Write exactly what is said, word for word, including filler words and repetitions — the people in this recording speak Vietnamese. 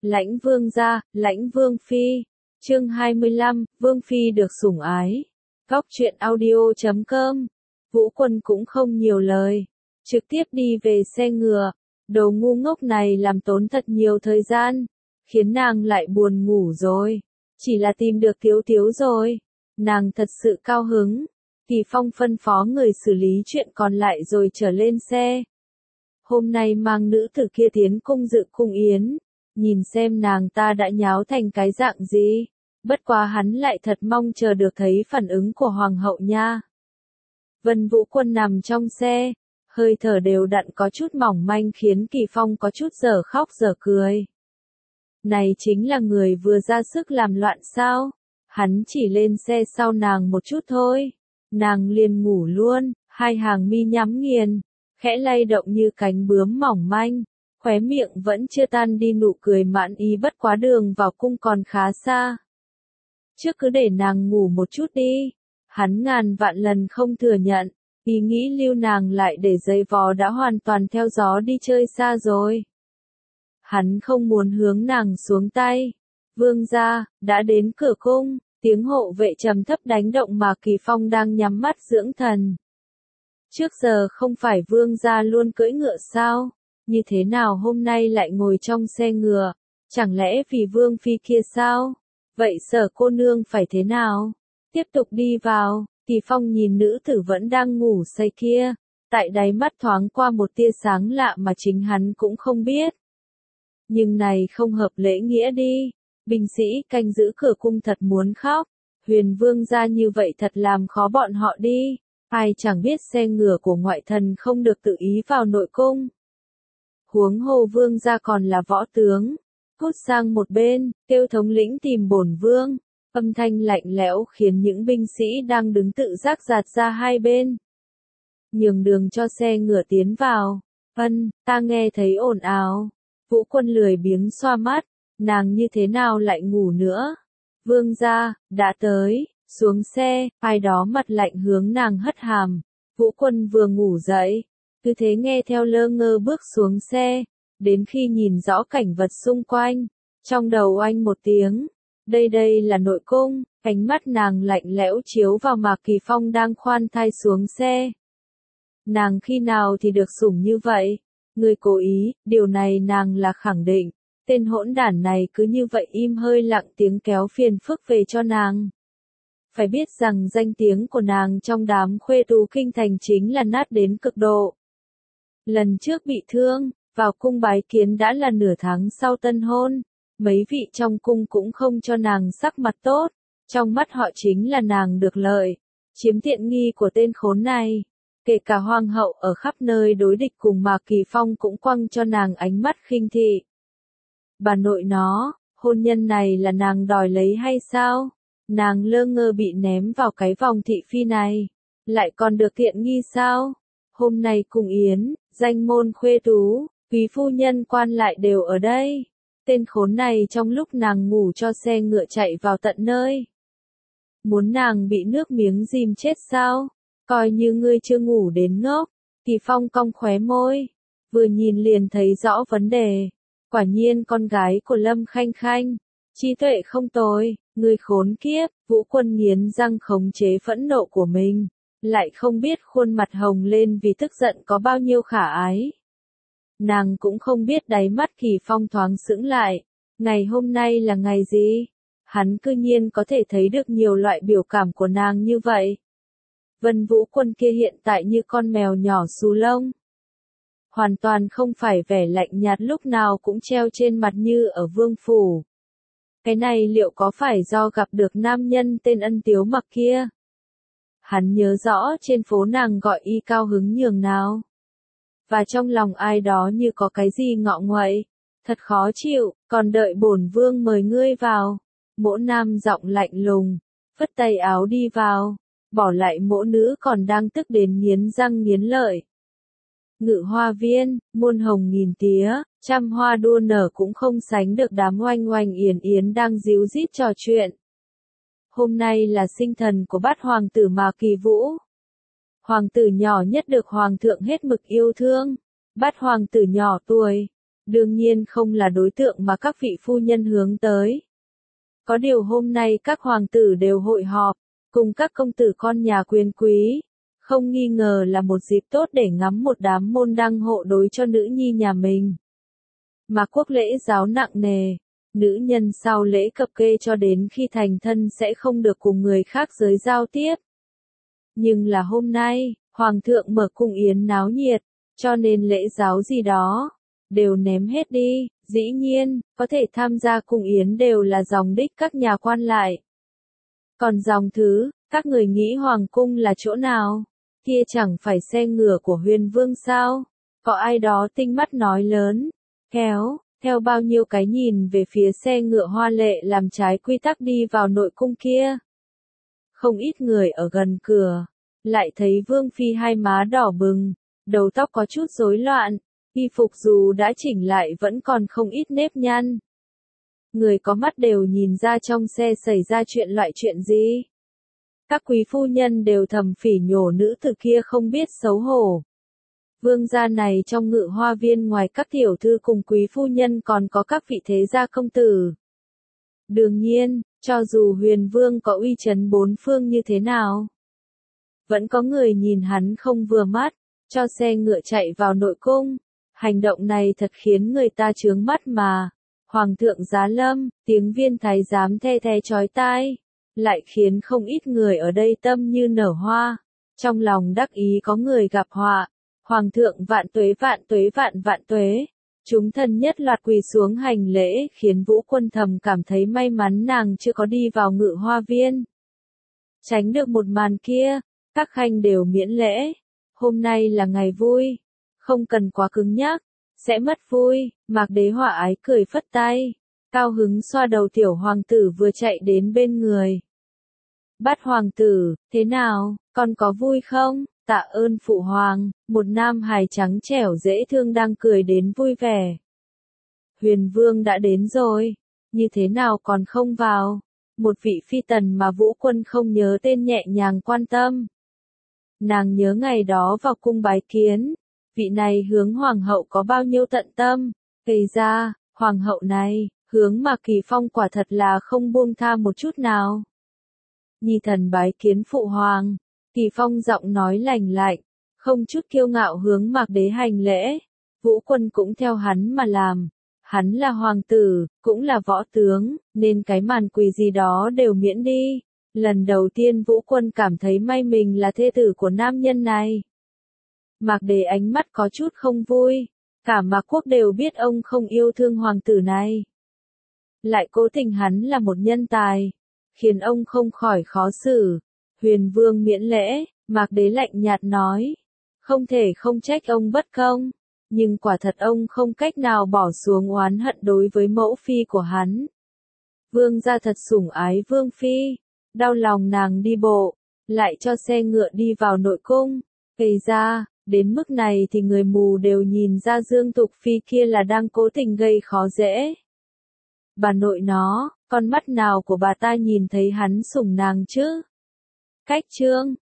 Lãnh vương gia, lãnh vương phi. Chương hai mươi lăm, vương phi được sủng ái. Góc truyện audio chấm com. Vũ Quân cũng không nhiều lời, trực tiếp đi về xe ngựa. Đồ ngu ngốc này làm tốn thật nhiều thời gian, khiến nàng lại buồn ngủ rồi. Chỉ là tìm được Tiếu Tiếu rồi, nàng thật sự cao hứng. Kỳ Phong phân phó người xử lý chuyện còn lại rồi trở lên xe. Hôm nay mang nữ tử kia tiến cung dự cung yến, nhìn xem nàng ta đã nháo thành cái dạng gì. Bất quá hắn lại thật mong chờ được thấy phản ứng của hoàng hậu nha. Vân Vũ Quân nằm trong xe, hơi thở đều đặn có chút mỏng manh khiến Kỳ Phong có chút dở khóc dở cười. Này chính là người vừa ra sức làm loạn sao? Hắn chỉ lên xe sau nàng một chút thôi, nàng liền ngủ luôn, hai hàng mi nhắm nghiền, khẽ lay động như cánh bướm mỏng manh, khóe miệng vẫn chưa tan đi nụ cười mãn ý, bất quá đường vào cung còn khá xa. Trước cứ để nàng ngủ một chút đi. Hắn ngàn vạn lần không thừa nhận, ý nghĩ lưu nàng lại để giày vò đã hoàn toàn theo gió đi chơi xa rồi. Hắn không muốn hướng nàng xuống tay. Vương gia, đã đến cửa cung, tiếng hộ vệ trầm thấp đánh động mà Kỳ Phong đang nhắm mắt dưỡng thần. Trước giờ không phải vương gia luôn cưỡi ngựa sao? Như thế nào hôm nay lại ngồi trong xe ngựa? Chẳng lẽ vì vương phi kia sao? Vậy Sở cô nương phải thế nào? Tiếp tục đi vào. Kỳ Phong nhìn nữ tử vẫn đang ngủ say kia, tại đáy mắt thoáng qua một tia sáng lạ mà chính hắn cũng không biết. Nhưng này không hợp lễ nghĩa đi. Binh sĩ canh giữ cửa cung thật muốn khóc. Huyền vương gia như vậy thật làm khó bọn họ đi. Ai chẳng biết xe ngựa của ngoại thần không được tự ý vào nội cung. Huống hồ vương gia còn là võ tướng. Cút sang một bên, kêu thống lĩnh tìm bổn vương. Âm thanh lạnh lẽo khiến những binh sĩ đang đứng tự giác dạt ra hai bên. Nhường đường cho xe ngựa tiến vào. Ân, ta nghe thấy ồn ào. Vũ Quân lười biếng xoa mắt, nàng như thế nào lại ngủ nữa. Vương gia, đã tới, xuống xe, ai đó mặt lạnh hướng nàng hất hàm. Vũ Quân vừa ngủ dậy, cứ thế nghe theo lơ ngơ bước xuống xe, đến khi nhìn rõ cảnh vật xung quanh, trong đầu oanh một tiếng. Đây đây là nội cung, ánh mắt nàng lạnh lẽo chiếu vào mà Kỳ Phong đang khoan thai xuống xe. Nàng khi nào thì được sủng như vậy? Người cố ý, điều này nàng là khẳng định. Tên hỗn đản này cứ như vậy im hơi lặng tiếng kéo phiền phức về cho nàng. Phải biết rằng danh tiếng của nàng trong đám khuê tú kinh thành chính là nát đến cực độ. Lần trước bị thương, vào cung bái kiến đã là nửa tháng sau tân hôn. Mấy vị trong cung cũng không cho nàng sắc mặt tốt, trong mắt họ chính là nàng được lợi, chiếm tiện nghi của tên khốn này. Kể cả hoàng hậu ở khắp nơi đối địch cùng mà Kỳ Phong cũng quăng cho nàng ánh mắt khinh thị. Bà nội nó, hôn nhân này là nàng đòi lấy hay sao? Nàng lơ ngơ bị ném vào cái vòng thị phi này, lại còn được tiện nghi sao? Hôm nay cùng yến, danh môn khuê tú, quý phu nhân quan lại đều ở đây. Tên khốn này trong lúc nàng ngủ cho xe ngựa chạy vào tận nơi. Muốn nàng bị nước miếng dìm chết sao? Coi như ngươi chưa ngủ đến ngốc. Kỳ Phong cong khóe môi, vừa nhìn liền thấy rõ vấn đề. Quả nhiên con gái của Lâm Khanh Khanh, trí tuệ không tồi, người khốn kiếp. Vũ Quân nghiến răng khống chế phẫn nộ của mình, lại không biết khuôn mặt hồng lên vì tức giận có bao nhiêu khả ái. Nàng cũng không biết đáy mắt Kỳ Phong thoáng sững lại. Ngày hôm nay là ngày gì? Hắn cư nhiên có thể thấy được nhiều loại biểu cảm của nàng như vậy. Vân Vũ Quân kia hiện tại như con mèo nhỏ xù lông. Hoàn toàn không phải vẻ lạnh nhạt lúc nào cũng treo trên mặt như ở vương phủ. Cái này liệu có phải do gặp được nam nhân tên Ân Tiếu Mặc kia? Hắn nhớ rõ trên phố nàng gọi y cao hứng nhường nào. Và trong lòng ai đó như có cái gì ngọ nguậy, thật khó chịu, còn đợi bổn vương mời ngươi vào. Mỗ nam giọng lạnh lùng, phất tay áo đi vào, bỏ lại mỗ nữ còn đang tức đến nghiến răng nghiến lợi. Ngự hoa viên, muôn hồng nghìn tía, trăm hoa đua nở cũng không sánh được đám oanh oanh yến yến đang díu dít trò chuyện. Hôm nay là sinh thần của bát hoàng tử mà Kỳ Vũ. Hoàng tử nhỏ nhất được hoàng thượng hết mực yêu thương. Bát hoàng tử nhỏ tuổi, đương nhiên không là đối tượng mà các vị phu nhân hướng tới. Có điều hôm nay các hoàng tử đều hội họp, cùng các công tử con nhà quyền quý, không nghi ngờ là một dịp tốt để ngắm một đám môn đăng hộ đối cho nữ nhi nhà mình. Mà quốc lễ giáo nặng nề, nữ nhân sau lễ cập kê cho đến khi thành thân sẽ không được cùng người khác giới giao tiếp. Nhưng là hôm nay, Hoàng thượng mở cung yến náo nhiệt, cho nên lễ giáo gì đó, đều ném hết đi, dĩ nhiên, có thể tham gia cung yến đều là dòng đích các nhà quan lại. Còn dòng thứ, các người nghĩ Hoàng cung là chỗ nào? Kia chẳng phải xe ngựa của Huyền Vương sao? Có ai đó tinh mắt nói lớn, kéo, theo bao nhiêu cái nhìn về phía xe ngựa hoa lệ làm trái quy tắc đi vào nội cung kia. Không ít người ở gần cửa, lại thấy Vương Phi hai má đỏ bừng, đầu tóc có chút rối loạn, y phục dù đã chỉnh lại vẫn còn không ít nếp nhăn. Người có mắt đều nhìn ra trong xe xảy ra chuyện loại chuyện gì. Các quý phu nhân đều thầm phỉ nhổ nữ tử kia không biết xấu hổ. Vương gia này trong ngự hoa viên ngoài các tiểu thư cùng quý phu nhân còn có các vị thế gia công tử. Đương nhiên, cho dù Huyền Vương có uy chấn bốn phương như thế nào, vẫn có người nhìn hắn không vừa mắt, cho xe ngựa chạy vào nội cung. Hành động này thật khiến người ta chướng mắt mà. Hoàng thượng giá lâm, tiếng viên thái giám the the chói tai, lại khiến không ít người ở đây tâm như nở hoa. Trong lòng đắc ý có người gặp họa. Hoàng thượng vạn tuế vạn tuế vạn vạn tuế. Chúng thần nhất loạt quỳ xuống hành lễ khiến Vũ Quân thầm cảm thấy may mắn nàng chưa có đi vào ngự hoa viên. Tránh được một màn kia, các khanh đều miễn lễ. Hôm nay là ngày vui, không cần quá cứng nhắc, sẽ mất vui. Mạc Đế hòa ái cười phất tay, cao hứng xoa đầu tiểu hoàng tử vừa chạy đến bên người. Bát hoàng tử, thế nào, con có vui không? Tạ ơn phụ hoàng, một nam hài trắng trẻo dễ thương đang cười đến vui vẻ. Huyền Vương đã đến rồi, như thế nào còn không vào? Một vị phi tần mà Vũ Quân không nhớ tên nhẹ nhàng quan tâm. Nàng nhớ ngày đó vào cung bái kiến, vị này hướng hoàng hậu có bao nhiêu tận tâm, kể ra, hoàng hậu này, hướng mà Kỳ Phong quả thật là không buông tha một chút nào. Nhi thần bái kiến phụ hoàng, Kỳ Phong giọng nói lành lạnh, không chút kiêu ngạo hướng Mạc Đế hành lễ, Vũ Quân cũng theo hắn mà làm. Hắn là hoàng tử, cũng là võ tướng, nên cái màn quỳ gì đó đều miễn đi. Lần đầu tiên Vũ Quân cảm thấy may mình là thê tử của nam nhân này. Mạc Đế ánh mắt có chút không vui, cả Mạc Quốc đều biết ông không yêu thương hoàng tử này. Lại cố tình hắn là một nhân tài, khiến ông không khỏi khó xử. Huyền Vương miễn lễ, Mạc Đế lạnh nhạt nói, không thể không trách ông bất công. Nhưng quả thật ông không cách nào bỏ xuống oán hận đối với mẫu phi của hắn. Vương gia thật sủng ái Vương phi, đau lòng nàng đi bộ, lại cho xe ngựa đi vào nội cung. Kể ra, đến mức này thì người mù đều nhìn ra Dương Tục Phi kia là đang cố tình gây khó dễ. Bà nội nó, con mắt nào của bà ta nhìn thấy hắn sủng nàng chứ? Cách chương